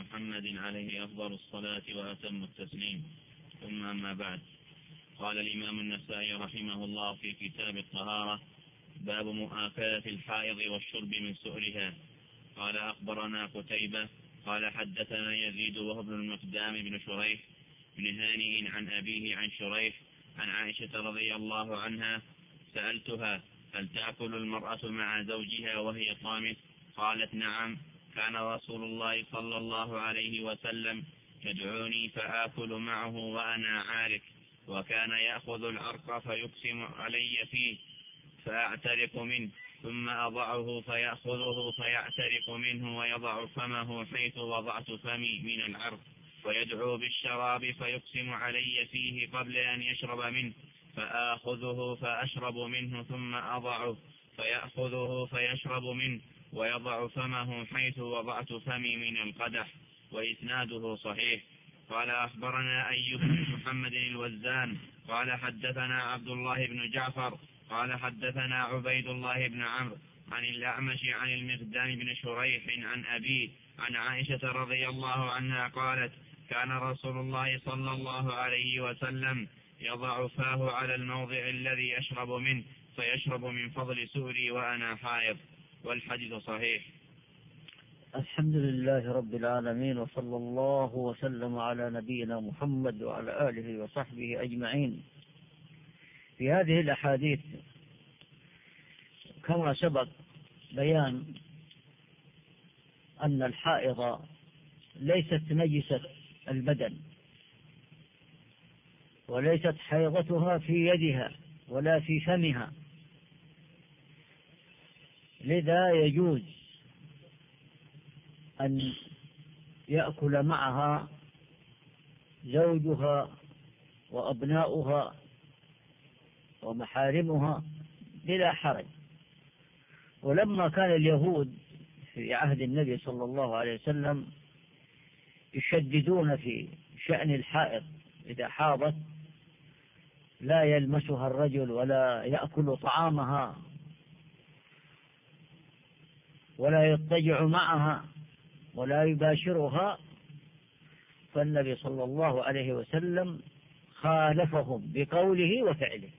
محمد عليه أفضل الصلاة وأتم التسليم، ثم أما بعد. قال الإمام النسائي رحمه الله في كتاب الطهارة: باب مؤاكلة الحائض والشرب من سؤرها. قال: أخبرنا قتيبة قال: حدثنا يزيد وهو ابن المقدام بن شريح بن هانئ عن أبيه عن شريح عن عائشة رضي الله عنها: سألتها: هل تأكل المرأة مع زوجها وهي طامس؟ قالت: نعم، كان رسول الله صلى الله عليه وسلم يدعوني فآكل معه وأنا عارك، وكان يأخذ العرق فيقسم علي فيه فأعترق منه، ثم أضعه فيأخذه فيعترق منه ويضع فمه حيث وضعت فمي من العرق، ويدعو بالشراب فيقسم علي فيه قبل أن يشرب منه، فآخذه فأشرب منه، ثم أضعه فيأخذه فيشرب منه ويضع فمه حيث وضعت فمي من القدح. وإسناده صحيح. قال: أخبرنا أيوب بن محمد الوزان قال: حدثنا عبد الله بن جعفر قال: حدثنا عبيد الله بن عمرو عن الأعمش عن المقدام بن شريح عن أبيه عن عائشة رضي الله عنها قالت: كان رسول الله صلى الله عليه وسلم يضع فاه على الموضع الذي يشرب منه فيشرب من فضل سؤري وأنا حائض. والحديث صحيح. الحمد لله رب العالمين، وصلى الله وسلم على نبينا محمد وعلى آله وصحبه أجمعين. في هذه الأحاديث كما سبق بيان أن الحائض ليست نجسة البدن، وليست حيضتها في يدها ولا في فمها، لذا يجوز أن يأكل معها زوجها وأبناؤها ومحارمها بلا حرج. ولما كان اليهود في عهد النبي صلى الله عليه وسلم يشددون في شأن الحائض، إذا حاضت لا يلمسها الرجل ولا يأكل طعامها ولا يضطجع معها ولا يباشرها، فالنبي صلى الله عليه وسلم خالفهم بقوله وفعله،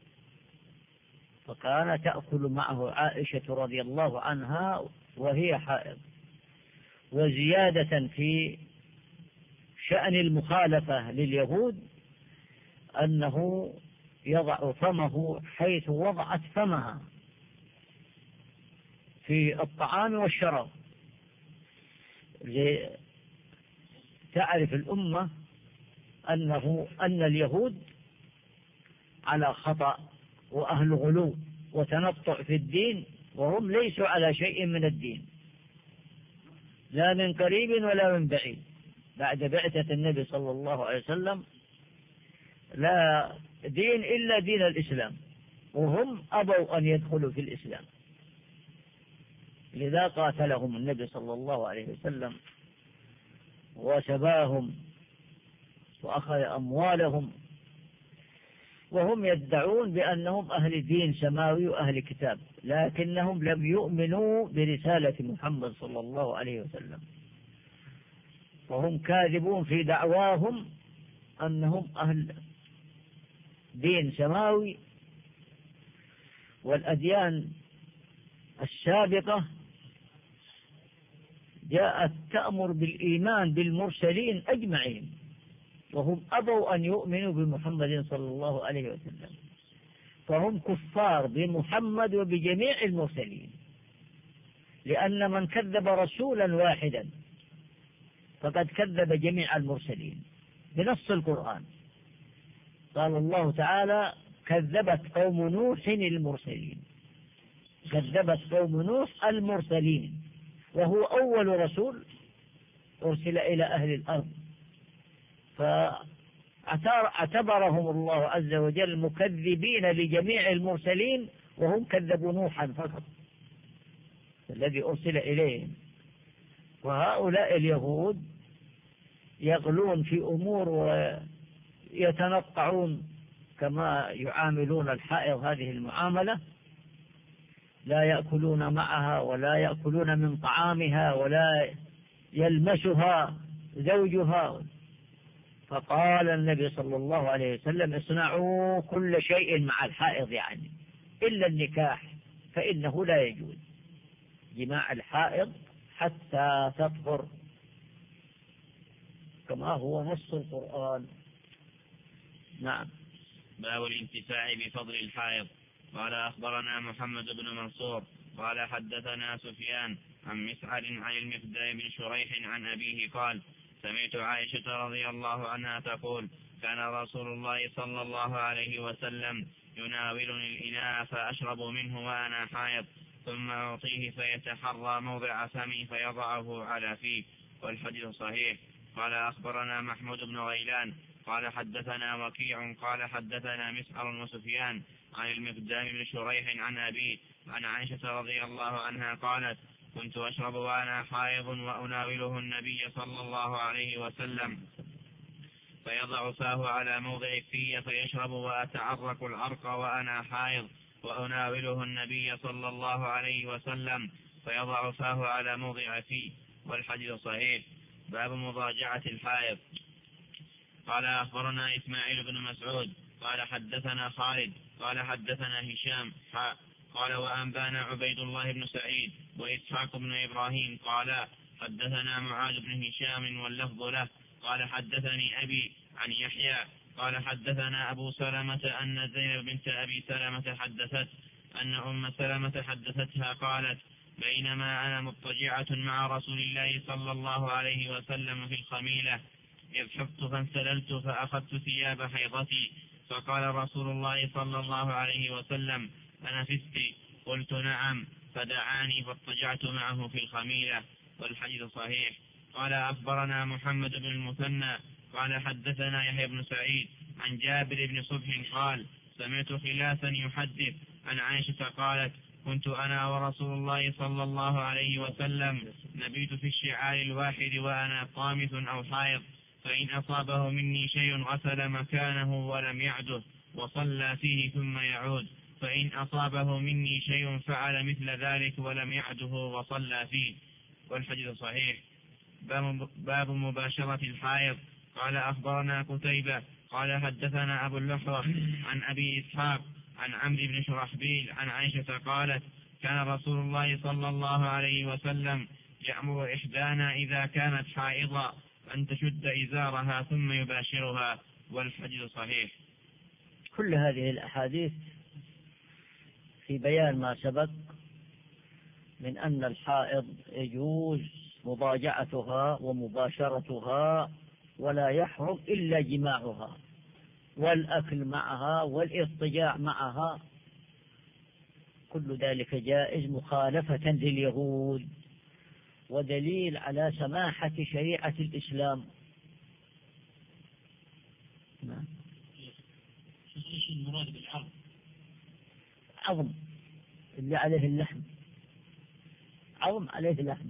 فكان تأكل معه عائشة رضي الله عنها وهي حائض. وزيادة في شأن المخالفة لليهود أنه يضع فمه حيث وضعت فمها في الطعام والشراب، تعرف الأمة أن اليهود على خطأ وأهل غلو وتنطع في الدين، وهم ليسوا على شيء من الدين، لا من قريب ولا من بعيد. بعد بعثة النبي صلى الله عليه وسلم لا دين إلا دين الإسلام، وهم أبوا أن يدخلوا في الإسلام، لذا قاتلهم النبي صلى الله عليه وسلم وسباهم وأخذ أموالهم، وهم يدعون بأنهم أهل دين سماوي وأهل كتاب، لكنهم لم يؤمنوا برسالة محمد صلى الله عليه وسلم، وهم كاذبون في دعواهم أنهم أهل دين سماوي. والأديان السابقة جاءت تأمر بالإيمان بالمرسلين أجمعين، وهم أبوا أن يؤمنوا بمحمد صلى الله عليه وسلم، فهم كفار بمحمد وبجميع المرسلين، لأن من كذب رسولا واحدا فقد كذب جميع المرسلين بنص القرآن. قال الله تعالى: كذبت قوم نوح المرسلين، كذبت قوم نوح المرسلين، وهو أول رسول أرسل إلى أهل الأرض، فاعتبرهم الله عز وجل مكذبين لجميع المرسلين، وهم كذبوا نوحا فقط الذي أرسل إليهم. وهؤلاء اليهود يغلون في أمور ويتنطعون كما يعاملون الحائض هذه المعاملة، لا يأكلون معها ولا يأكلون من طعامها ولا يلمسها زوجها. فقال النبي صلى الله عليه وسلم اصنعوا كل شيء مع الحائض يعني إلا النكاح فإنه لا يجوز جماع الحائض حتى تطهر كما هو نص القرآن. نعم. باب الانتفاع بفضل الحائض. قال أخبرنا محمد بن منصور قال حدثنا سفيان عن مسعر عن المقدام بن شريح عن أبيه قال سمعت عائشة رضي الله عنها تقول كان رسول الله صلى الله عليه وسلم يناولني الإناء فأشرب منه وأنا حائض ثم أعطيه فيتحرى موضع فمي فيضعه على فيه، والحديث صحيح. قال أخبرنا محمود بن غيلان قال حدثنا وكيع قال حدثنا مسعر وسفيان عن المقدام بن شريح عن أبيه عن عائشة رضي الله عنها قالت كنت أشرب وأنا حائض وأناوله النبي صلى الله عليه وسلم فيضع فاه على موضع في فيشرب وأتعرق العرق وأنا حائض وأناوله النبي صلى الله عليه وسلم فيضع فاه على موضع فيه، والحديث صحيح. باب مضاجعة الحائض. قال أخبرنا إسماعيل بن مسعود قال حدثنا خالد قال حدثنا هشام قال وأنبانا عبيد الله بن سعيد وإسحاق بن إبراهيم قال حدثنا معاذ بن هشام واللفظ له قال حدثني أبي عن يحيى قال حدثنا أبو سلمة أن زينب بنت أبي سلمة حدثت أن أم سلمة حدثتها قالت بينما أنا مضطجعة مع رسول الله صلى الله عليه وسلم في الخميلة إذ حفت فانسللت فأخذت ثياب حيضتي فقال رسول الله صلى الله عليه وسلم أنفست؟ قلت نعم، فدعاني فاضطجعت معه في الخميلة، والحديث صحيح. قال أخبرنا محمد بن المثنى قال حدثنا يحيى بن سعيد عن جابر بن صبح قال سمعت خلافا يحدث عن عائشة قالت كنت أنا ورسول الله صلى الله عليه وسلم نبيت في الشعار الواحد وأنا طامث أو حائض فإن أصابه مني شيء غسل مكانه ولم يعده وصلى فيه ثم يعود، فإن أصابه مني شيء فعل مثل ذلك ولم يعده وصلى فيه، والحديث صحيح. باب مباشرة الحائض. قال أخبرنا قتيبة قال حدثنا أبو اللحوة عن أبي إسحاق عن عمرو بن شرحبيل عن عائشة قالت كان رسول الله صلى الله عليه وسلم يأمر إحدانا إذا كانت حائضا أن تشد إزارها ثم يباشرها، والحديث صحيح. كل هذه الأحاديث في بيان ما سبق من أن الحائض يجوز مضاجعتها ومباشرتها ولا يحرم إلا جماعها والأكل معها والاضطجاع معها، كل ذلك جائز مخالفة لليهود، ودليل على سماحة شريعة الإسلام. نعم. ايش المراد بالعظم؟ عظم اللي عليه اللحم، عظم عليه لحم.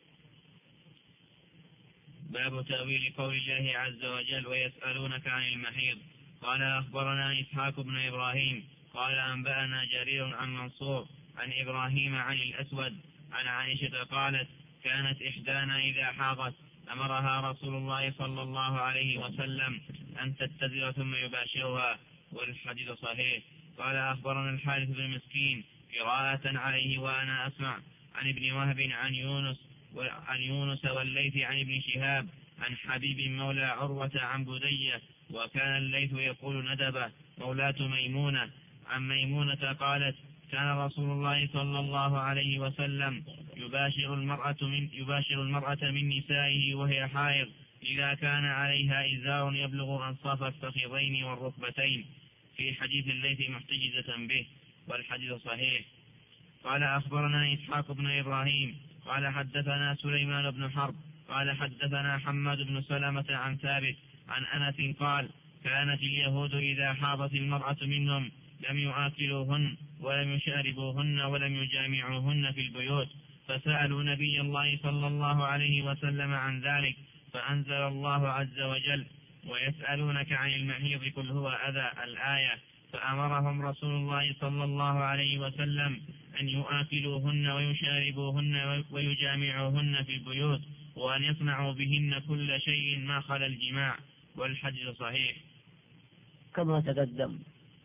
باب تأويل قول الله عز وجل ويسألونك عن المحيض. قال أخبرنا إسحاق بن إبراهيم قال أنبأنا جرير عن منصور عن إبراهيم عن الأسود عن عائشة قالت كانت إحدانا إذا حاضت أمرها رسول الله صلى الله عليه وسلم أن تتزر ثم يباشرها، والحديث صحيح. قال أخبرنا الحارث بن مسكين قراءة عليه وأنا أسمع عن ابن وهب عن يونس والليث عن ابن شهاب عن حبيب مولى عروة عن بدية وكان الليث يقول ندبة مولاة ميمونة عن ميمونة قالت كان رسول الله صلى الله عليه وسلم يباشر المرأة من نسائه وهي حائض إذا كان عليها إزار يبلغ أنصاف الفخذين والركبتين، في حديث الليث محتجزة به، والحديث صحيح. قال أخبرنا إسحاق بن إبراهيم قال حدثنا سليمان بن حرب قال حدثنا حماد بن سلمة عن ثابت عن أنس قال كانت اليهود إذا حاضت المرأة منهم لم يعاكلوهن ولم يشاربوهن ولم يجامعوهن في البيوت، فسألوا نبي الله صلى الله عليه وسلم عن ذلك فأنزل الله عز وجل ويسألونك عن المحيض قل هو أذى الآية، فأمرهم رسول الله صلى الله عليه وسلم أن يؤكلوهن ويشاربوهن ويجامعوهن في البيوت، وأن يصنعوا بهن كل شيء ما خلا الجماع، والحديث صحيح. كما تقدم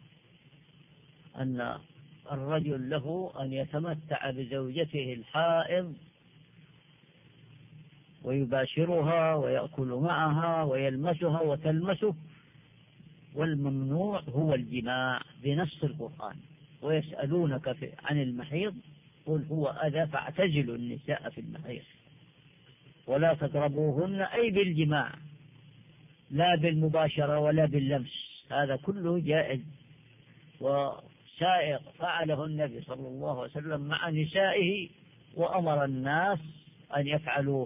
أن الرجل له أن يتمتع بزوجته الحائض ويباشرها ويأكل معها ويلمسها وتلمسه، والممنوع هو الجماع بنص القرآن. ويسألونك عن المحيض قل هو أذى فاعتزلوا النساء في المحيض ولا تقربوهن، أي بالجماع لا بالمباشرة ولا باللمس، هذا كله جائز وسائق فعله النبي صلى الله عليه وسلم مع نسائه وأمر الناس أن يفعلوه.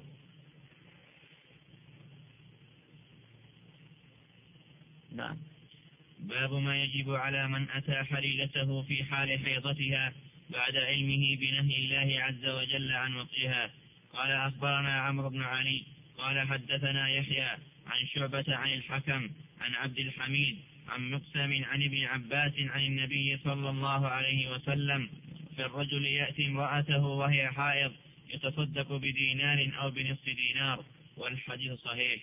نعم. باب ما يجب على من أتى حليلته في حال حيضتها بعد علمه بنهي الله عز وجل عن وطئها. قال أخبرنا عمرو بن علي قال حدثنا يحيى عن شعبة عن الحكم عن عبد الحميد عن مقسم عن ابن عباس عن النبي صلى الله عليه وسلم في الرجل يأتي امرأته وهي حائض يتصدق بدينار أو بنصف دينار، والحديث صحيح.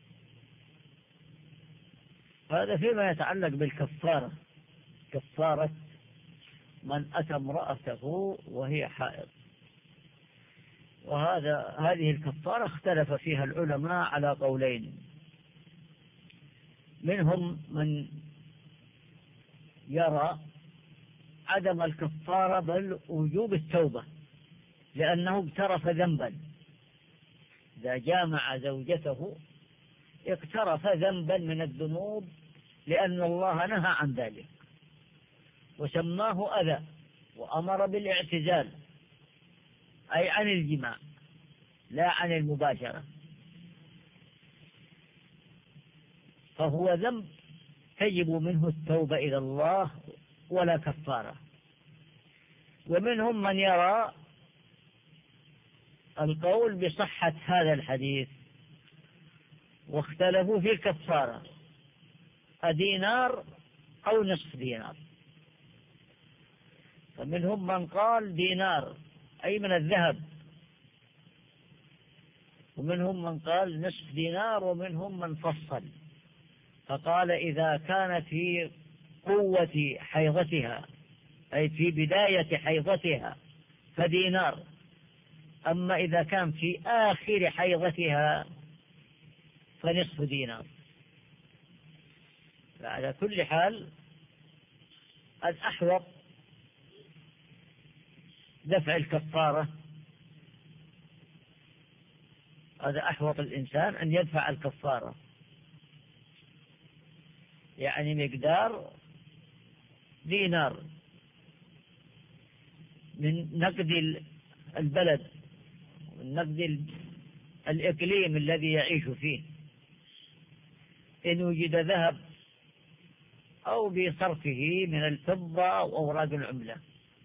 هذا فيما يتعلق بالكفارة، كفارة من أتى امرأته وهي حائض، هذه الكفارة اختلف فيها العلماء على قولين. منهم من يرى عدم الكفارة بل وجوب التوبة، لأنه اقترف ذنبا، إذا جامع زوجته اقترف ذنبا من الذنوب، لأن الله نهى عن ذلك وسماه أذى وأمر بالاعتزال، أي عن الجماع لا عن المباشرة، فهو ذنب تجب منه التوبة إلى الله ولا كفارة. ومنهم من يرى القول بصحة هذا الحديث واختلفوا في الكفارة، أدينار أو نصف دينار. فمنهم من قال دينار أي من الذهب، ومنهم من قال نصف دينار، ومنهم من فصل فقال إذا كانت في قوة حيضتها أي في بداية حيضتها فدينار، أما إذا كان في آخر حيضتها فنصف دينار. فعلى كل حال الأحوط دفع الكفارة، هذا أحوط الإنسان أن يدفع الكفارة، يعني مقدار دينار من نقد البلد والنقد الإقليم الذي يعيش فيه، إن وجد ذهب أو بصرفه من الفضة أو أوراق العملة.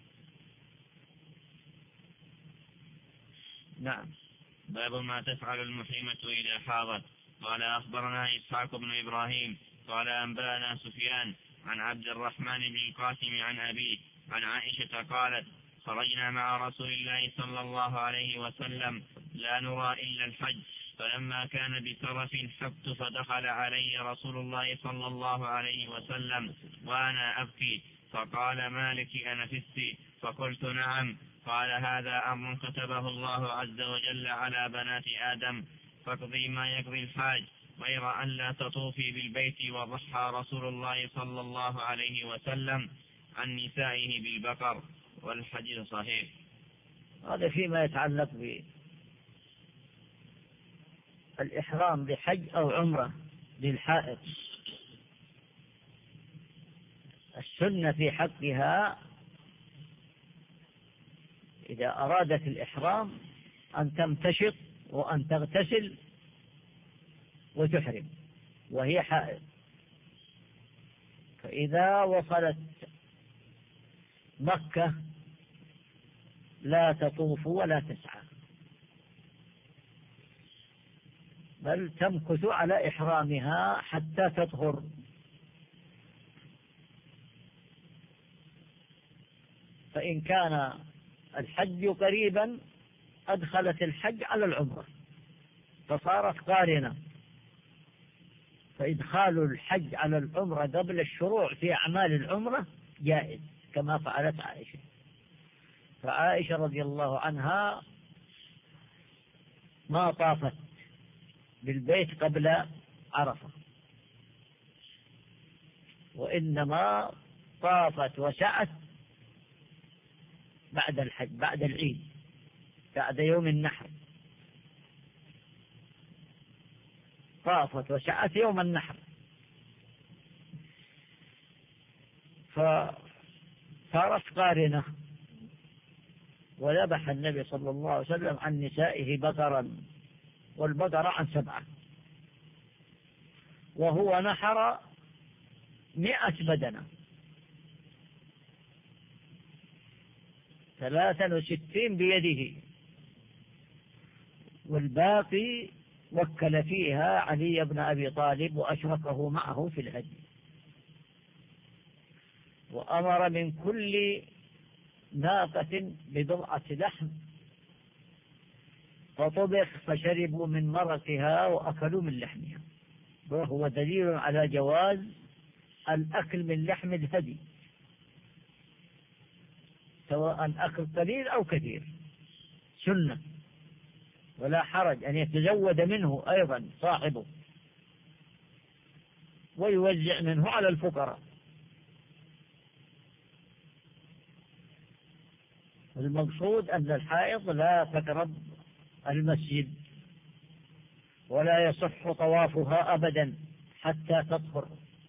نعم. باب ما تفعل المحرمة إذا حاضت. قال أخبرنا إسحاق بن إبراهيم قال أنبأنا سفيان عن عبد الرحمن بن القاسم عن أبيه عن عائشة قالت خرجنا مع رسول الله صلى الله عليه وسلم لا نرى إلا الحج، فلما كان بسرف حبت فدخل علي رسول الله صلى الله عليه وسلم وأنا أبكي، فقال ما لك أنفستي؟ فقلت نعم. قال هذا أمر كتبه الله عز وجل على بنات آدم، فاقضي ما يقضي الحاج غير أن لا تطوفي بالبيت. وضحى رسول الله صلى الله عليه وسلم عن نسائه بالبقر، والحديث صحيح. هذا فيما يتعلق بالإحرام بحج أو عمرة للحائض. السنة في حقها إذا أرادت الإحرام أن تمتشط وأن تغتسل وتحرم وهي حائض، فإذا وصلت مكة لا تطوف ولا تسعى، بل تمكث على إحرامها حتى تطهر. فإن كان الحج قريبا أدخلت الحج على العمرة، فصارت قارنة، فإدخال الحج على العمرة قبل الشروع في أعمال العمرة جائز كما فعلت عائشة. فعائشة رضي الله عنها ما طافت بالبيت قبل عرفة، وإنما طافت وسعت بعد الحج، بعد العيد، بعد يوم النحر، طافت وسعت يوم النحر. فصارت قارنة، وذبح النبي صلى الله عليه وسلم عن نسائه بقرا، والبقرة عن 7، وهو نحر 100 بدنة، 63 بيده، والباقي وكل فيها علي بن أبي طالب وأشركه معه في الهدي. وأمر من كل ناقة بضرعة لحم، فطبخ فشربوا من مرقها وأكلوا من لحمها، وهو دليل على جواز الأكل من لحم الهدي، سواء أكل قليل أو كثير، سنة، ولا حرج أن يتزود منه أيضا صاحبه ويوزع منه على الفقراء. المقصود أن الحائض لا تقرب المسجد، ولا يصح طوافها أبدا حتى تطهر،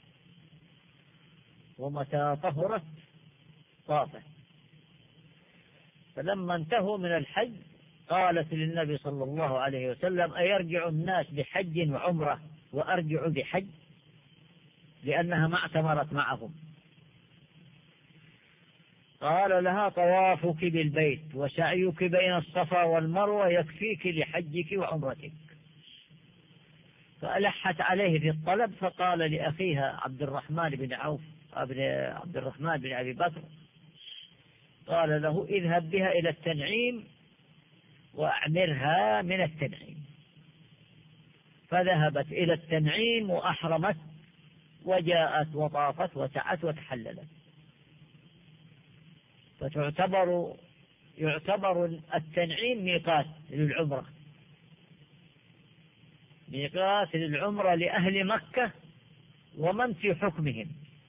ومتى طهرت طافت. فلما انتهوا من الحج قالت للنبي صلى الله عليه وسلم: أيرجع الناس بحج وعمرة وأرجع بحج؟ لأنها ما اعتمرت معهم. قال لها: طوافك بالبيت وسعيك بين الصفا والمروة يكفيك لحجك وعمرتك. فألحت عليه في الطلب، فقال لأخيها عبد الرحمن بن أبي بكر، قال له: اذهب بها إلى التنعيم وأعمرها من التنعيم. فذهبت إلى التنعيم وأحرمت، وجاءت وطافت وسعت وتحللت. يعتبر التنعيم ميقات للعمرة، ميقات للعمرة لأهل مكة ومن في حكمهم،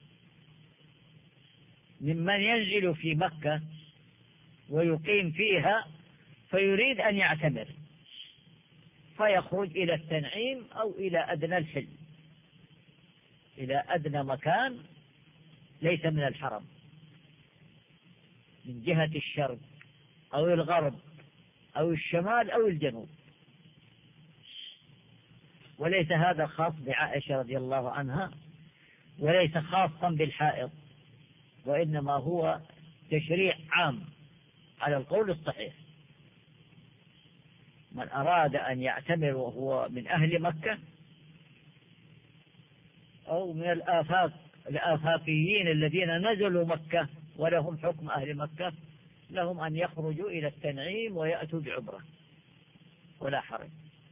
ممن ينزل في مكة ويقيم فيها فيريد أن يعتمر، فيخرج إلى التنعيم أو إلى أدنى الحل، إلى أدنى مكان ليس من الحرم، من جهة الشرق أو الغرب أو الشمال أو الجنوب. وليس هذا خاص بعائشة رضي الله عنها، وليس خاصا بالحائض، وإنما هو تشريع عام على القول الصحيح. من أراد أن يعتمر وهو من أهل مكة أو من الآفاقيين الذين نزلوا مكة ولهم حكم أهل مكة، لهم أن يخرجوا إلى التنعيم ويأتوا بعمرة ولا حرج.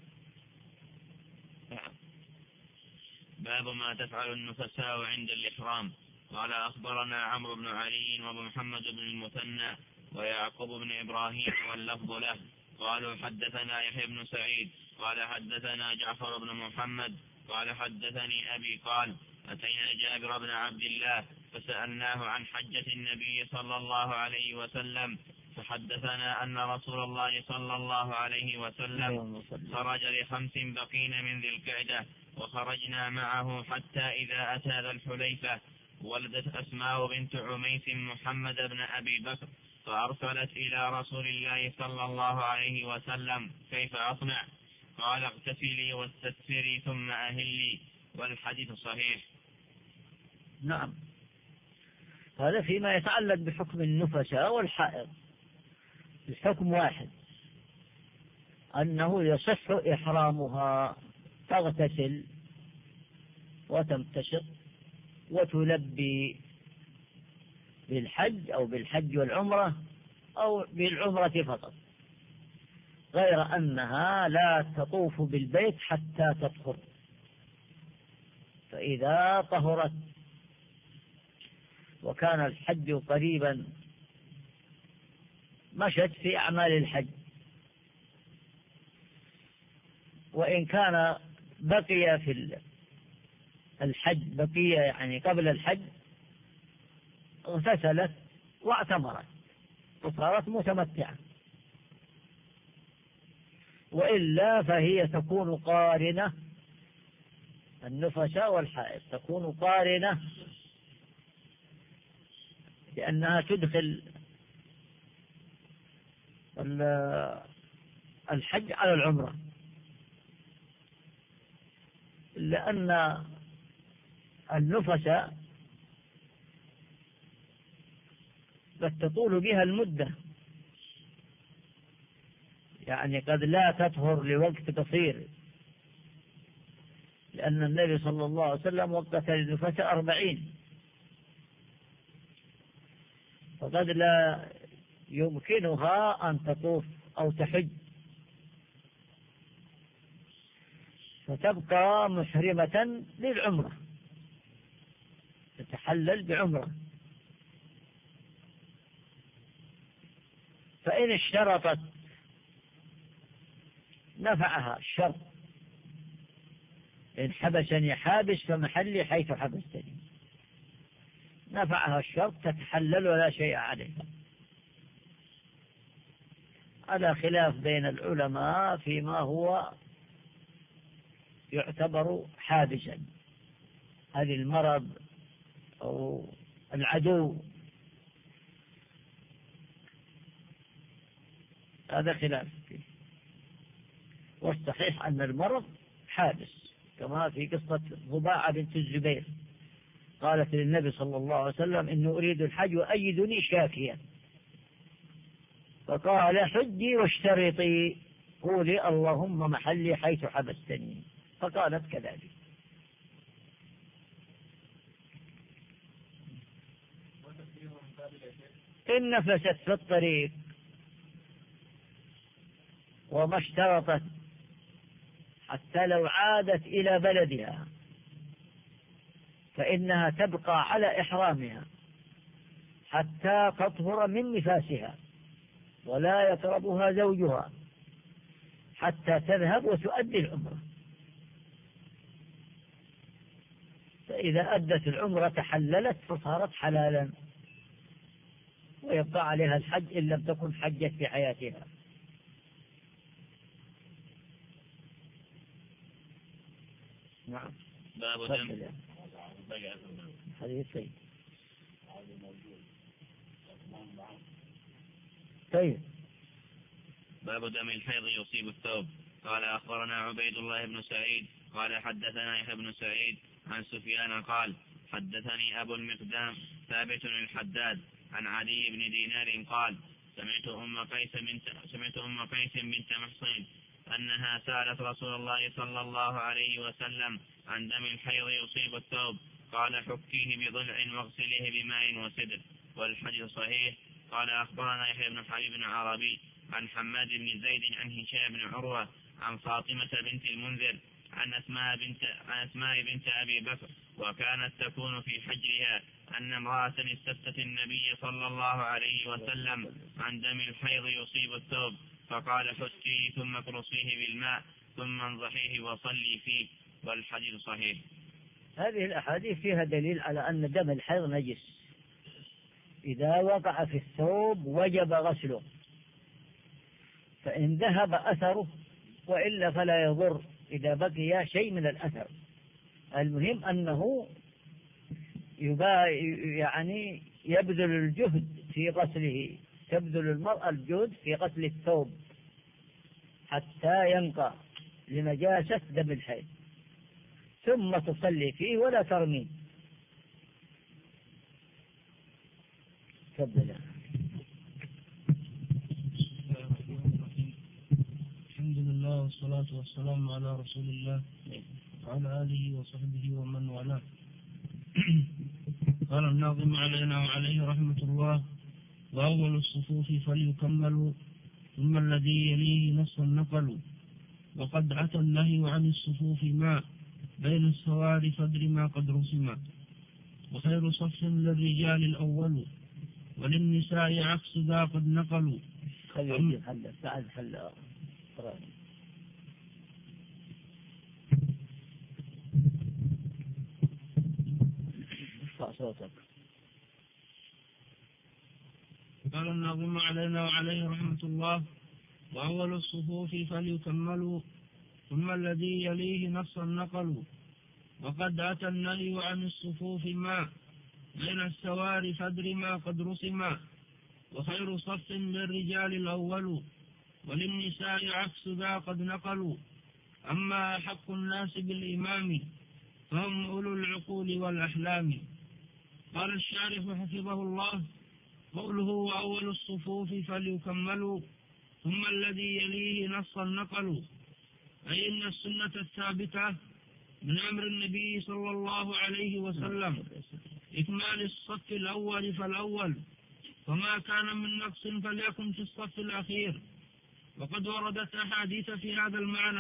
باب ما تفعل النفساء عند الإحرام. قال: أخبرنا عمرو بن علي ومحمد بن المثنى ويعقوب بن إبراهيم واللفظ له قالوا: حدثنا يحيى بن سعيد قال: حدثنا جعفر بن محمد قال: حدثني أبي قال: أتينا جابر بن عبد الله فسألناه عن حجة النبي صلى الله عليه وسلم، فحدثنا أن رسول الله صلى الله عليه وسلم خرج ل5 بقين من ذي القعدة، وخرجنا معه حتى إذا أتى ذا الحليفة ولدت أسماء بنت عميس محمد بن أبي بكر، فأرسلت إلى رسول الله صلى الله عليه وسلم: كيف أصنع؟ قال: اغتسلي واستثمري ثم أهلي. والحديث صحيح. نعم، هذا فيما يتعلق بحكم النفساء والحائض. الحكم واحد، أنه يصح إحرامها، تغتسل وتمتشط وتلبي بالحج أو بالحج والعمرة أو بالعمرة فقط، غير أنها لا تطوف بالبيت حتى تطهر، فإذا طهرت وكان الحج قريبا مشت في أعمال الحج، وإن كان بقي في الحج بقية يعني قبل الحج اغتسلت واعتمرت وصارت متمتعة، وإلا فهي تكون قارنة، النفساء والحائض تكون قارنة، لأنها تدخل الحج على العمرة، لأن النفساء قد تطول بها المدة، يعني قد لا تطهر لوقت قصير، لأن النبي صلى الله عليه وسلم وقت للنفساء 40، فقد لا يمكنها أن تطوف أو تحج، فتبقى محرمة للعمرة، تتحلل بعمرة. فإن اشترطت نفعها الشرط، إن حبسني حابس فمحلي حيث حبستني، نفعها الشرط تتحلل ولا شيء عليها، على خلاف بين العلماء فيما هو يعتبر حابسا، هل المرض أو العدو، هذا خلاف فيه، والصحيح أن المرض حابس، كما في قصة ضباعة بنت الزبير قالت للنبي صلى الله عليه وسلم إني أريد الحج وأيدني شاكيا، فقال حجي واشترطي، قولي اللهم محلي حيث حبستني، فقالت كذلك. إن نفست في الطريق وما اشترطت حتى لو عادت إلى بلدها فإنها تبقى على إحرامها حتى تطهر من نفاسها، ولا يقربها زوجها حتى تذهب وتؤدي العمرة، فإذا أدت العمرة تحللت فصارت حلالا، ويبقى عليها الحج إن لم تكن حجت في حياتها. نعم. باب دم حديث طيب. باب دم الحيض يصيب الثوب. قال أخبرنا عبيد الله بن سعيد قال حدثنا يحيى بن سعيد عن سفيان قال حدثني أبو المقدام ثابت الحداد عن علي بن دينار قال سمعت أم قيس بنت محصن أنها سألت رسول الله صلى الله عليه وسلم عن دم الحيض يصيب الثوب، قال حكيه بضلع واغسله بماء وسدر، والحديث صحيح. قال أخبرنا يحيى بن حبيب بن عربي عن حماد بن زيد عن هشام بن عروة عن فاطمة بنت المنذر عن أسماء بنت أبي بكر وكانت تكون في حجرها أن امرأة استفتت النبي صلى الله عليه وسلم عن دم الحيض يصيب الثوب، فقال حسيه ثم اقرصيه بالماء ثم انضحيه وصلي فيه، والحديث صحيح. هذه الأحاديث فيها دليل على أن دم الحيض نجس، إذا وقع في الثوب وجب غسله، فإن ذهب أثره وإلا فلا يضر إذا بقي شيء من الأثر. المهم أنه يعني يبذل الجهد في غسله، تبذل المرأة الجهد في غسل الثوب حتى ينقى لنجاسة دم الحيض، ثم تصلي فيه ولا ترميه. تفضل. الحمد لله والصلاة والسلام على رسول الله وعلى آله وصحبه ومن والاه. قال الناظم علينا وعليه رحمة الله: وأول الصفوف فليكملوا ثم الذي يليه نص نقلوا. وقد أتى النهي عن الصفوف ما بين السوار فدر ما قد رسم. وخير صف للرجال الأول وللنساء عكس ذا قد نقلوا. خليه بعد حل ارفع صوتك. قال الناظم علينا وعليه رحمة الله: وأول الصفوف فليكملوا ثم الذي يليه نصا نقلوا. وقد أتى النهي عن الصفوف ما بين السوار فدر ما قد رسما. وخير صف للرجال الأول وللنساء عكس ذا قد نقلوا. أما أحق الناس بالإمام فهم أولو العقول والأحلام. قال الشارح حفظه الله: قوله وأول الصفوف فليكملوا ثم الذي يليه نصا نقلوا، أي إن السنة الثابتة من أمر النبي صلى الله عليه وسلم إكمال الصف الأول فالأول، وما كان من نقص فليكن في الصف الأخير. وقد وردت أحاديث في هذا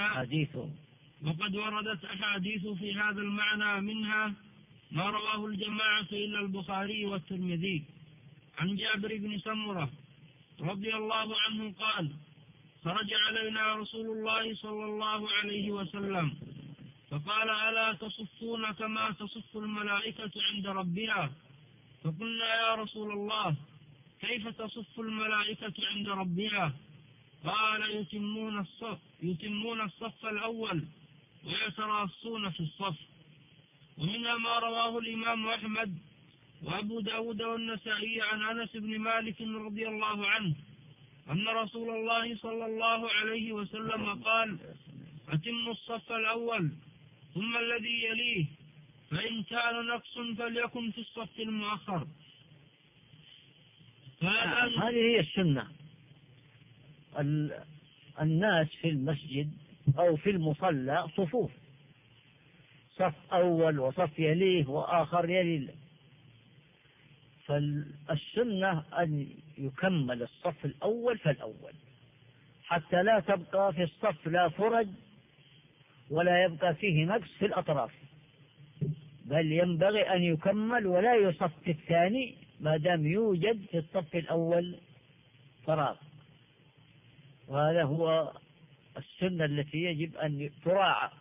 المعنى منها ما رواه الجماعة إلا البخاري والترمذي عن جابر بن سمرة رضي الله عنه قال: خرج علينا رسول الله صلى الله عليه وسلم فقال: ألا تصفون كما تصف الملائكة عند ربها؟ فقلنا: يا رسول الله كيف تصف الملائكة عند ربها؟ قال: يتمون الصف الأول ويتراصون في الصف. ومنها ما رواه الإمام أحمد وأبو داود والنسائي عن أنس بن مالك رضي الله عنه أن رسول الله صلى الله عليه وسلم قال: أتموا الصف الأول ثم الذي يليه، فإن كان نقص فليكن في الصف المؤخر. هذه هي السنة. الناس في المسجد أو في المصلى صفوف، صف أول وصف يليه وآخر يليه. فالسنة أن يكمل الصف الأول فالأول حتى لا تبقى في الصف لا فرج ولا يبقى فيه نقص في الأطراف، بل ينبغي أن يكمل ولا يصف الثاني ما دام يوجد في الصف الأول فراغ. وهذا هو السنة التي يجب أن تراعى،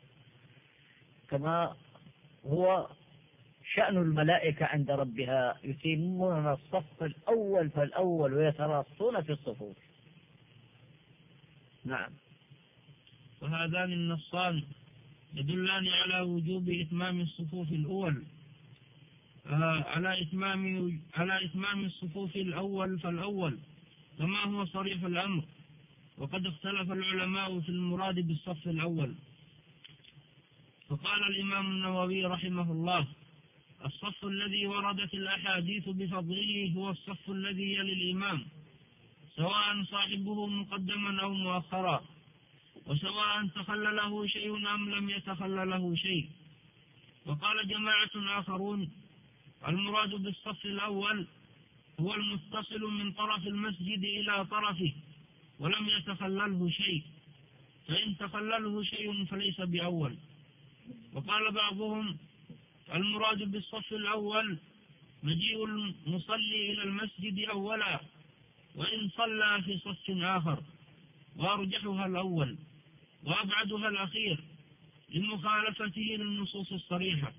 كما هو شأن الملائكة عند ربها، يتمون الصف الأول فالأول ويتراصون في الصفوف. نعم. وهذان النصان يدلان على وجوب إتمام الصفوف الأول على إتمام الصفوف الأول فالأول كما هو صريح الأمر. وقد اختلف العلماء في المراد بالصف الأول. فقال الإمام النووي رحمه الله: الصف الذي وردت الأحاديث بفضله هو الصف الذي يلي الإمام، سواء صاحبه مقدما أو مؤخرا، وسواء تخلله شيء أم لم يتخلله شيء. وقال جماعة آخرون: المراد بالصف الأول هو المتصل من طرف المسجد إلى طرفه ولم يتخلله شيء، فإن تخلله شيء فليس بأول. وقال بعضهم: المراد بالصف الأول مجيء المصلي إلى المسجد أولا وإن صلى في صف آخر، وأرجحها الأول وأبعدها الأخير لمخالفته للنصوص الصريحة.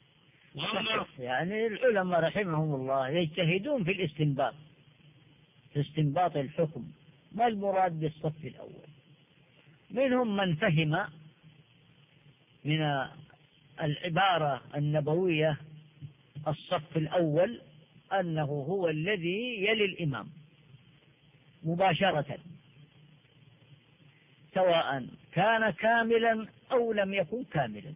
يعني العلماء رحمهم الله يجتهدون في الاستنباط، في استنباط الحكم ما المراد بالصف الأول. منهم من فهم من العبارة النبوية الصف الأول أنه هو الذي يلي الإمام مباشرة، سواء كان كاملا أو لم يكن كاملا.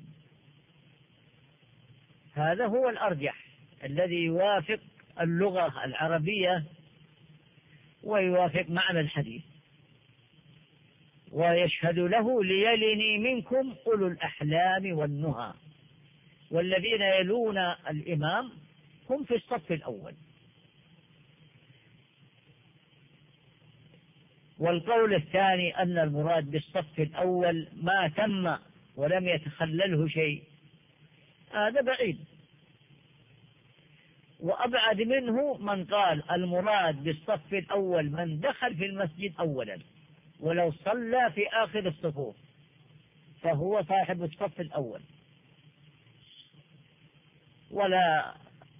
هذا هو الأرجح الذي يوافق اللغة العربية ويوافق معنى الحديث. ويشهد له: ليلني منكم أولو الأحلام والنهى. والذين يلون الإمام هم في الصف الأول. والقول الثاني أن المراد بالصف الأول ما تم ولم يتخلله شيء، هذا بعيد. وأبعد منه من قال المراد بالصف الأول من دخل في المسجد أولا ولو صلى في آخر الصفوف فهو صاحب الصف الأول، ولا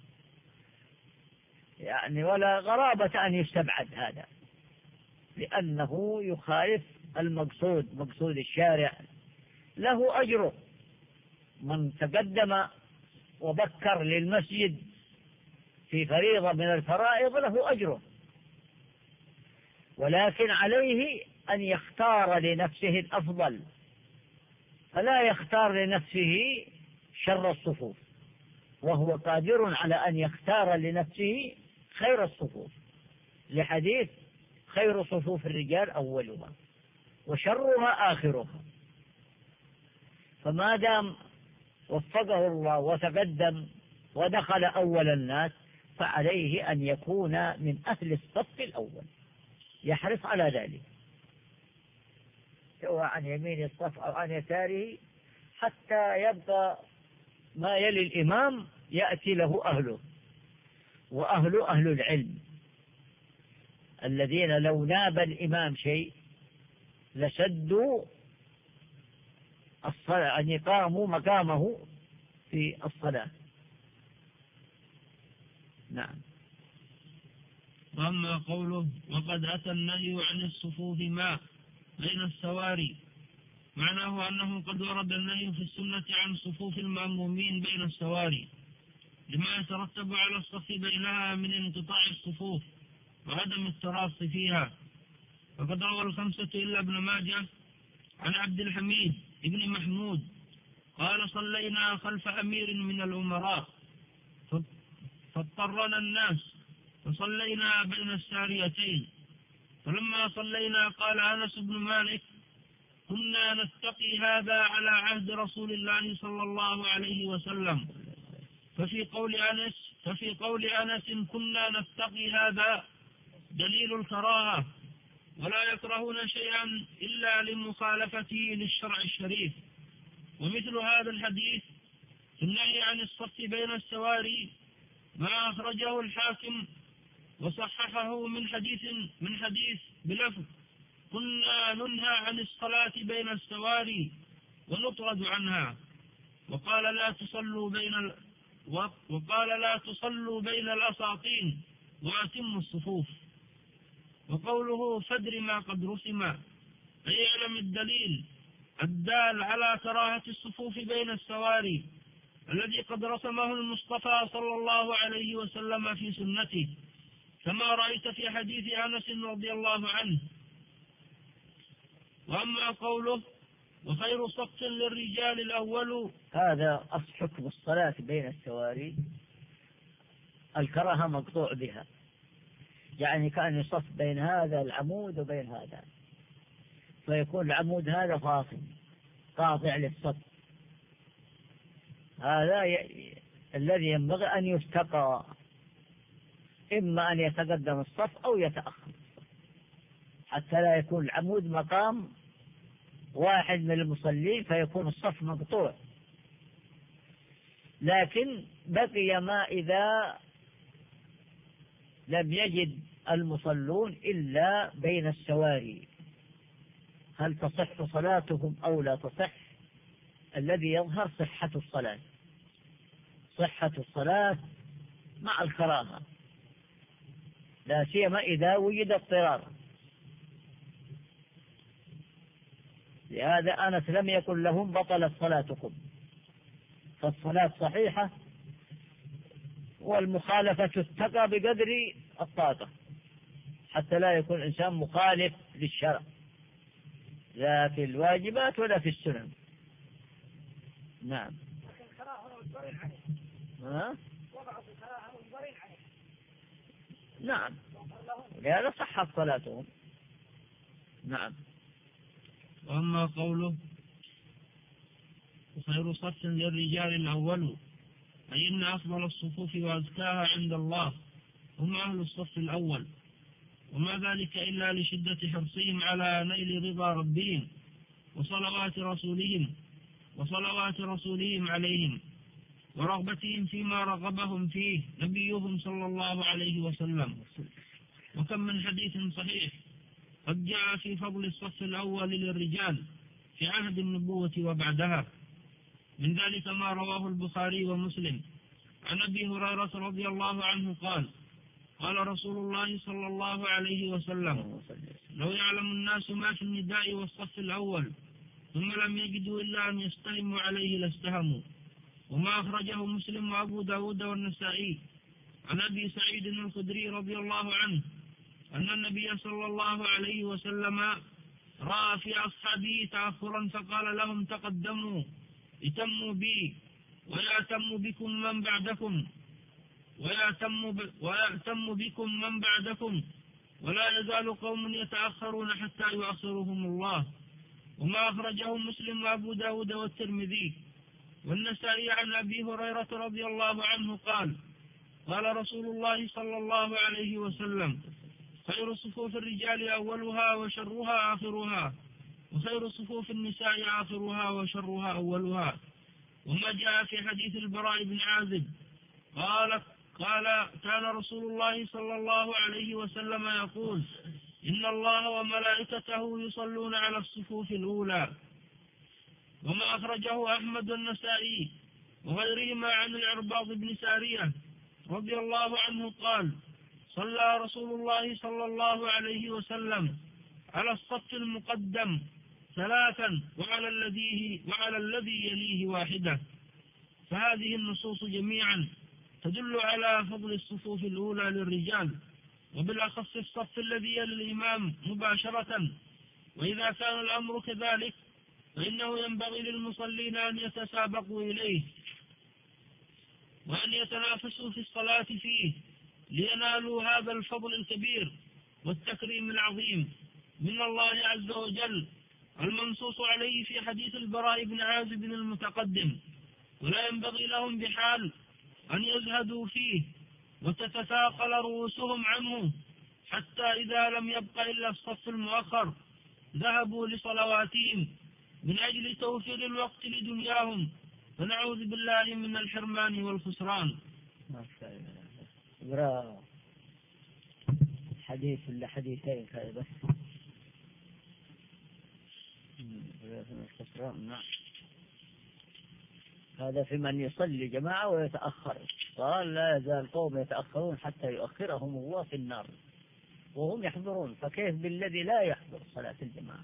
غرابة أن يستبعد هذا، لأنه يخالف المقصود، مقصود الشارع. له أجره، من تقدم وبكر للمسجد في فريضة من الفرائض له أجره، ولكن عليه أن يختار لنفسه الأفضل، فلا يختار لنفسه شر الصفوف، وهو قادر على أن يختار لنفسه خير الصفوف، لحديث خير صفوف الرجال أولها وشرها آخرها. فما دام وفقه الله وتقدم ودخل أول الناس فعليه أن يكون من أهل الصف الأول، يحرص على ذلك سواء عن يمين الصف أو عن يساره، حتى يبقى ما يلي الإمام يأتي له أهله، وأهل أهل العلم الذين لو ناب الإمام شيء لسدوا الصلاة، أن يقاموا مقامه في الصلاة. نعم. وأما قوله وقد أتى النهي عن الصفوف ما بين السواري، معناه أنه قد ورد النهي في السنة عن صفوف المأمومين بين السواري لما يترتب على الصف بينها من انقطاع الصفوف وعدم التراص فيها. فقد روى الخمسة إلا ابن ماجه عن عبد الحميد ابن محمود قال صلينا خلف أمير من الأمراء فاضطرنا الناس فصلينا بين الساريتين، فلما صلينا قال أنس بن مالك كنا نتقي هذا على عهد رسول الله صلى الله عليه وسلم، ففي قول أنس كنا نتقي هذا دليل الكراهة، ولا يكرهون شيئا إلا لمخالفته للشرع الشريف. ومثل هذا الحديث في النهي عن الصف بين السواري ما أخرجه الحاكم وصححه من حديث بلفظ كنا ننهى عن الصلاة بين السواري ونطرد عنها، وقال لا تصلوا بين الأساطين وأتموا الصفوف. وقوله فدر ما قد رسم أي اعلم الدليل الدال على كراهة الصفوف بين السواري الذي قد رسمه المصطفى صلى الله عليه وسلم في سنته، كما رأيت في حديث أنس رضي الله عنه. وأما قوله وخير صف للرجال الأول، هذا أصل حكم الصلاة بين السواري، الكراهة مقطوع بها، يعني كان يصف بين هذا العمود وبين هذا، فيكون العمود هذا فاصل قاطع للصف، هذا الذي ينبغي أن يستقى، إما أن يتقدم الصف أو يتأخر حتى لا يكون العمود مقام واحد من المصلين فيكون الصف مقطوع. لكن بقي ما إذا لم يجد المصلون إلا بين السواري، هل تصح صلاتهم أو لا تصح؟ الذي يظهر صحة الصلاة مع الكراهة، لا سيما إذا وجد اضطرار. لهذا أنس لم يقل لهم بطلت صلاتكم، فالصلاة صحيحة، والمخالفة تتقى بقدر الطاقة حتى لا يكون الإنسان مخالف للشرع لا في الواجبات ولا في السنن. نعم. نعم، لهذا صحت صلاتهم. نعم. وأما قوله خير صف للرجال الأول أي إن أفضل الصفوف وأزكاها عند الله هم أهل الصف الأول، وما ذلك إلا لشدة حرصهم على نيل رضا ربهم وصلوات رسولهم عليهم، ورغبتهم فيما رغبهم فيه نبيهم صلى الله عليه وسلم. وكم من حديث صحيح قد جاء في فضل الصف الأول للرجال في عهد النبوة وبعدها، من ذلك ما رواه البخاري ومسلم عن أبي هريرة رضي الله عنه قال: قال رسول الله صلى الله عليه وسلم: لو يعلم الناس ما في النداء والصف الأول ثم لم يجدوا إلا أن يستهموا عليه لاستهموا. وما أخرجه مسلم وأبو داود والنسائي عن أبي سعيد الخدري رضي الله عنه أن النبي صلى الله عليه وسلم رأى في أصحابه تأخرا فقال لهم: تقدموا اتموا بي ويأتم بكم من بعدكم ولا يزال قوم يتأخرون حتى يؤخرهم الله. وما أخرجه مسلم وأبو داود والترمذي والنسائي عن أبي هريرة رضي الله عنه قال: قال رسول الله صلى الله عليه وسلم: خير صفوف الرجال أولها وشرها آخرها، وخير صفوف النساء آخرها وشرها أولها. وما جاء في حديث البراء بن عازب قال كان رسول الله صلى الله عليه وسلم يقول: إن الله وملائكته يصلون على الصفوف الأولى. وما أخرجه أحمد والنسائي وغيرهما عن العرباض بن سارية رضي الله عنه قال: صلى رسول الله صلى الله عليه وسلم على الصف المقدم 3 وعلى الذي يليه 1. فهذه النصوص جميعا تدل على فضل الصفوف الأولى للرجال، وبالأخص الصف الذي يلي الإمام مباشرة. وإذا كان الأمر كذلك فإنه ينبغي للمصلين أن يتسابقوا إليه وأن يتنافسوا في الصلاة فيه لينالوا هذا الفضل الكبير والتكريم العظيم من الله عز وجل المنصوص عليه في حديث البراء بن عازب المتقدم. ولا ينبغي لهم بحال أن يزهدوا فيه وتتثاقل رؤوسهم عنه، حتى إذا لم يبق إلا الصف المؤخر ذهبوا لصلواتهم من أجل توفير الوقت لدنياهم، فنعوذ بالله من الحرمان والخسران. حديث ولا حديثين كذا بس. نعم. هذا في من يصلي جماعة ويتأخر، قال: لا يزال قوم يتأخرون حتى يؤخرهم الله في النار وهم يحضرون، فكيف بالذي لا يحضر صلاة الجماعة؟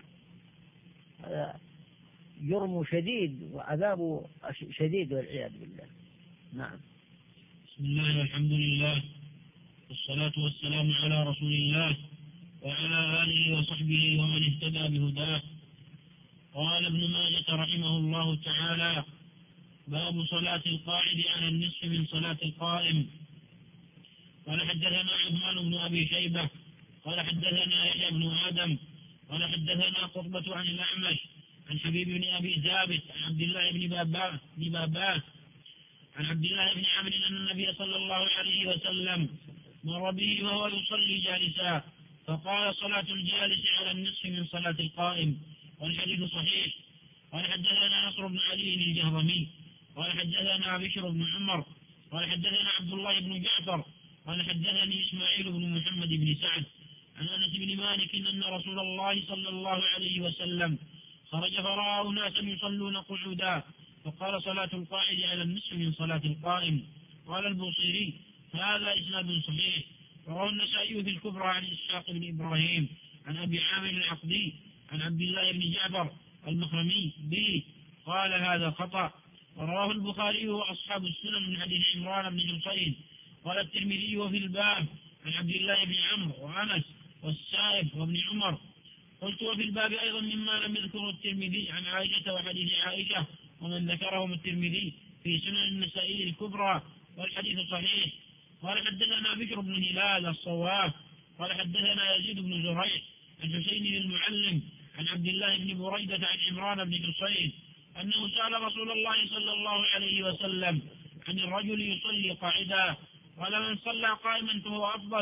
هذا جرم شديد وعذاب شديد والعياذ بالله. نعم. بسم الله والحمد لله والصلاة والسلام على رسول الله وعلى آله وصحبه ومن اهتدى بهداه. قال ابن ماجه رحمه الله تعالى: باب صلاة القاعد على النصف من صلاة القائم. قال حدثنا عثمان بن أبي شيبة قال حدثنا يحيى بن آدم قال حدثنا قطبة عن الأعمش عن حبيب بن أبي ثابت عن عبد الله بن باباس عن عبد الله بن عمرو أن النبي صلى الله عليه وسلم مر به وهو يصلي جالسا فقال: صلاة الجالس على النصف من صلاة القائم. والحديث صحيح. قال حدثنا نصر بن علي الجهضمي قال حدثنا بشر بن عمر قال حدثنا عبد الله بن جعفر قال حدثني إسماعيل بن محمد بن سعد عن أنس بن مالك أن رسول الله صلى الله عليه وسلم خرج فرأى ناسا يصلون قعودا فقال: صلاة القاعد على النصف من صلاة القائم. قال البوصيري: هذا إسناد صحيح. رواه النسائي في الكبرى عن إسحاق بن إبراهيم عن أبي عامر العقدي عن عبد الله بن جعفر المخرمي به قال: هذا خطأ. ورواه البخاري وأصحاب السنن من حديث عمران بن حسين. قال الترمذي: وفي الباب عن عبد الله بن عمرو وأنس والسائب وابن عمر. قلت: وفي الباب أيضا مما لم يذكره الترمذي عن عائشة وحديث عائشة ومن ذكرهم الترمذي في سنن النسائي الكبرى، والحديث صحيح. قال حدثنا بكر بن هلال الصواف قال حدثنا يزيد بن زريع عن حسين المعلم عن عبد الله بن بريدة عن عمران بن حسين أنه سأل رسول الله صلى الله عليه وسلم عن الرجل يصلي قاعدا، قال: من صلى قائما فهو أفضل،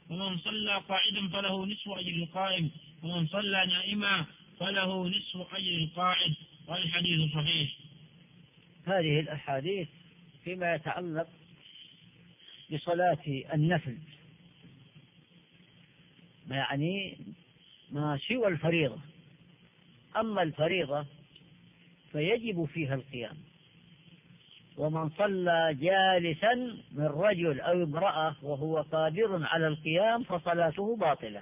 ومن صلى قاعدا فله نصف أجر القائم، ومن صلى نائما فله نصف أجر القاعد، والحديث صحيح. هذه الأحاديث فيما يتعلق بصلاة النفل، يعني ما سوى الفريضة. أما الفريضة فيجب فيها القيام، ومن صلى جالسا من رجل أو امرأة وهو قادر على القيام فصلاته باطلة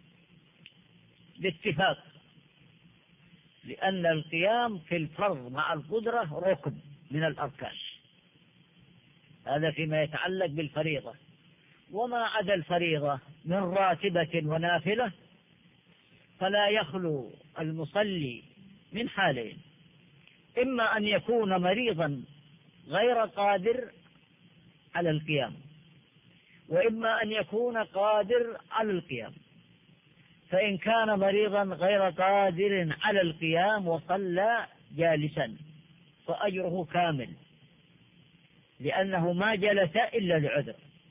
باتفاق، لأن القيام في الفرض مع القدرة ركن من الأركان. هذا فيما يتعلق بالفريضة. وما عدا الفريضة من راتبة ونافلة فلا يخلو المصلي من حالين: إما أن يكون مريضا غير قادر على القيام، وإما أن يكون قادر على القيام. فإن كان مريضا غير قادر على القيام وصلى جالسا فأجره كامل، لأنه ما جلس إلا لعذر،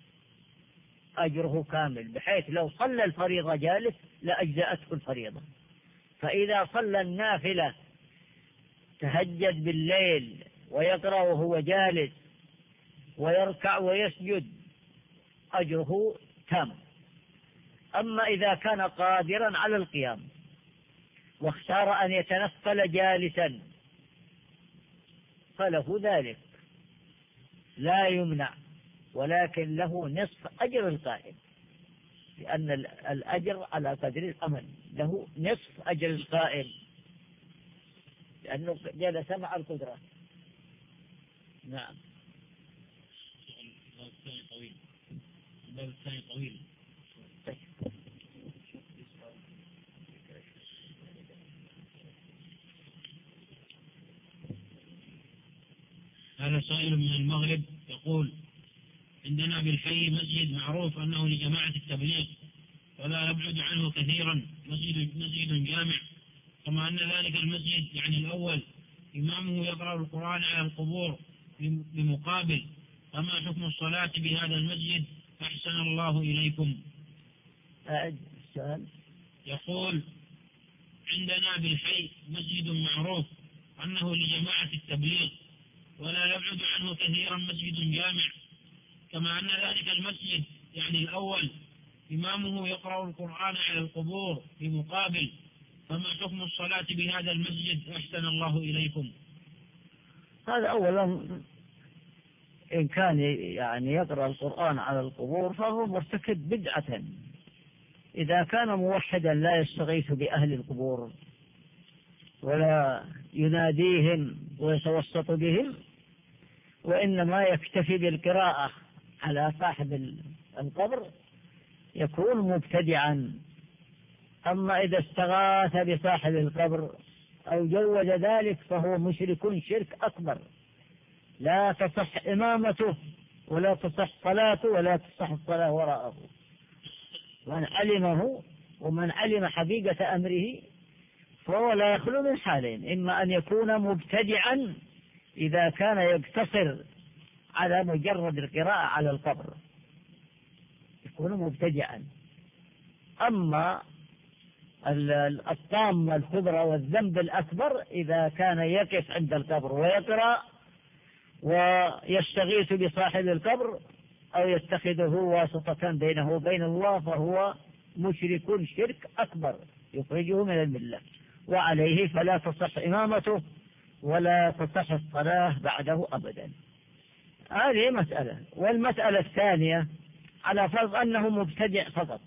أجره كامل، بحيث لو صلى الفريضة جالس لأجزأته الفريضة. فإذا صلى النافلة تهجد بالليل ويقرأ وهو جالس ويركع ويسجد أجره تام. أما إذا كان قادرا على القيام واختار أن يتنفل جالسا فله ذلك، لا يمنع، ولكن له نصف أجر القائم، لأن الأجر على قدر الأمل، له نصف أجر القائم لأنه جلس مع القدرة. نعم. الباب الثاني طويل. هذا سائل من المغرب يقول: عندنا بالحي مسجد معروف أنه لجماعة التبليغ ولا يبعد عنه كثيرا، مسجد جامع، كما أن ذلك المسجد يعني الأول إمامه يقرأ القرآن على القبور بمقابل، فما حكم الصلاة بهذا المسجد؟ أحسن الله إليكم. يقول: عندنا بالحي مسجد معروف أنه لجماعة التبليغ ولا يبعد عنه كثيرا، مسجد جامع، كما أن ذلك المسجد يعني الأول إمامه يقرأ القرآن على القبور بمقابل، فما حكم الصلاة بهذا المسجد؟ أحسن الله إليكم. هذا أولا إن كان يعني يقرأ القرآن على القبور فهو مرتكب بدعة. إذا كان موحدا لا يستغيث بأهل القبور ولا يناديهم ويتوسط بهم، وإنما يكتفي بالقراءة على صاحب القبر، يكون مبتدعا. أما إذا استغاث بصاحب القبر أو جوز ذلك فهو مشرك شرك أكبر، لا تصح إمامته ولا تصح صلاته ولا تصح الصلاة وراءه. من علمه ومن علم حقيقة أمره فهو لا يخلو من حالين: إما أن يكون مبتدعا إذا كان يقتصر على مجرد القراءة على القبر، يكون مبتدعا. أما الطامة الكبرى والذنب الأكبر إذا كان يقف عند القبر ويقرأ ويستغيث بصاحب القبر أو يتخذه واسطة بينه وبين الله فهو مشرك شرك أكبر يخرجه من الملة، وعليه فلا تصح إمامته ولا تصح الصلاة بعده أبدا. هذه مسألة. والمسألة الثانية: على فرض أنه مبتدع فقط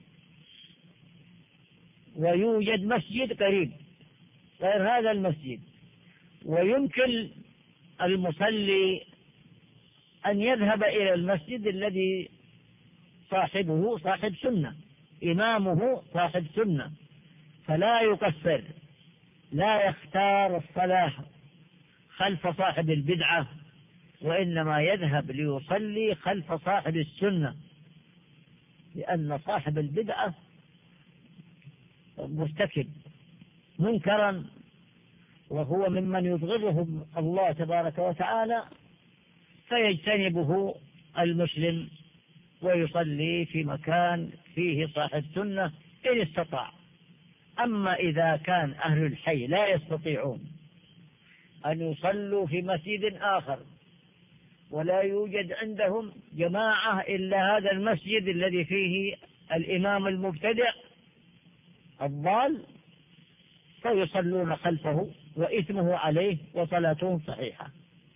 ويوجد مسجد قريب غير هذا المسجد، ويمكن المصلي أن يذهب إلى المسجد الذي صاحبه صاحب سنة، إمامه صاحب سنة، فلا يقصر، لا يختار الصلاة خلف صاحب البدعة، وإنما يذهب ليصلي خلف صاحب السنة، لأن صاحب البدعة مرتكب منكرا وهو ممن يبغضه الله تبارك وتعالى، فيجتنبه المسلم ويصلي في مكان فيه صاحب سنة إن استطاع. أما إذا كان أهل الحي لا يستطيعون أن يصلوا في مسجد آخر ولا يوجد عندهم جماعة إلا هذا المسجد الذي فيه الإمام المبتدع الضال، فيصلون خلفه وإثمه عليه وصلاتهم صحيحة.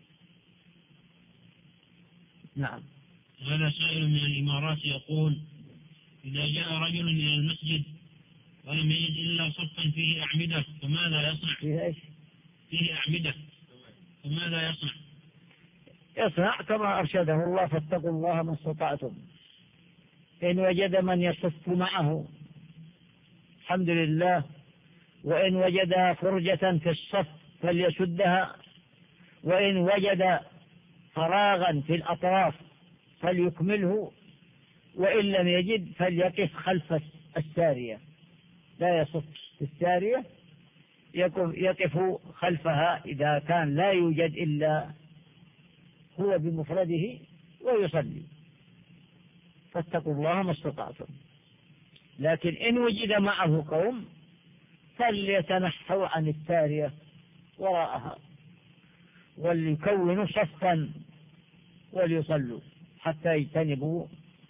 نعم. هذا سائل من الإمارات يقول: إذا جاء رجل إلى المسجد ولم يجد إلا صفا فيه أعمدة فماذا يصنع؟ فيه أعمدة فماذا يصنع؟ يصنع كما أرشده الله: فاتقوا الله ما استطعتم. إن وجد من يصف معه الحمد لله، وإن وجد فرجة في الصف فليسدها، وإن وجد فراغا في الأطراف فليكمله، وإن لم يجد فليقف خلف السارية، لا يصف في السارية، يقف خلفها إذا كان لا يوجد إلا هو بمفرده ويصلي. فاتقوا الله ما استطعتم. لكن إن وجد معه قوم فليتنحوا عن السارية وراءها وليكونوا صفا وليصلوا حتى يجتنبوا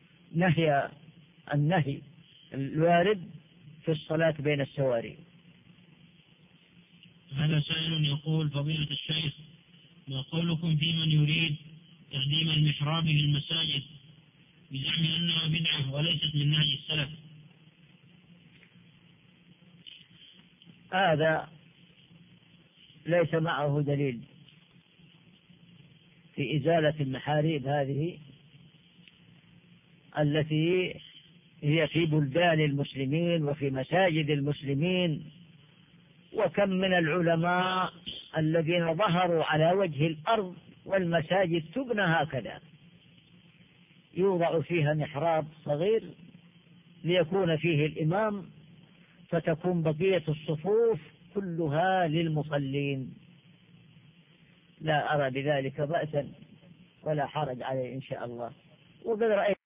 النهي الوارد في الصلاة بين السواري. هذا سائل يقول: فضيلة الشيخ، ما قولكم في من يريد تقديم المحراب في المساجد بزعم أنها بدعة وليست من نهج السلف؟ هذا ليس معه دليل في إزالة المحاريب هذه التي هي في بلدان المسلمين وفي مساجد المسلمين. وكم من العلماء الذين ظهروا على وجه الأرض والمساجد تبنى هكذا، يوضع فيها محراب صغير ليكون فيه الإمام، فتكون بقية الصفوف كلها للمصلين. لا أرى بذلك بأسا ولا حرج عليه إن شاء الله. وقد رأيت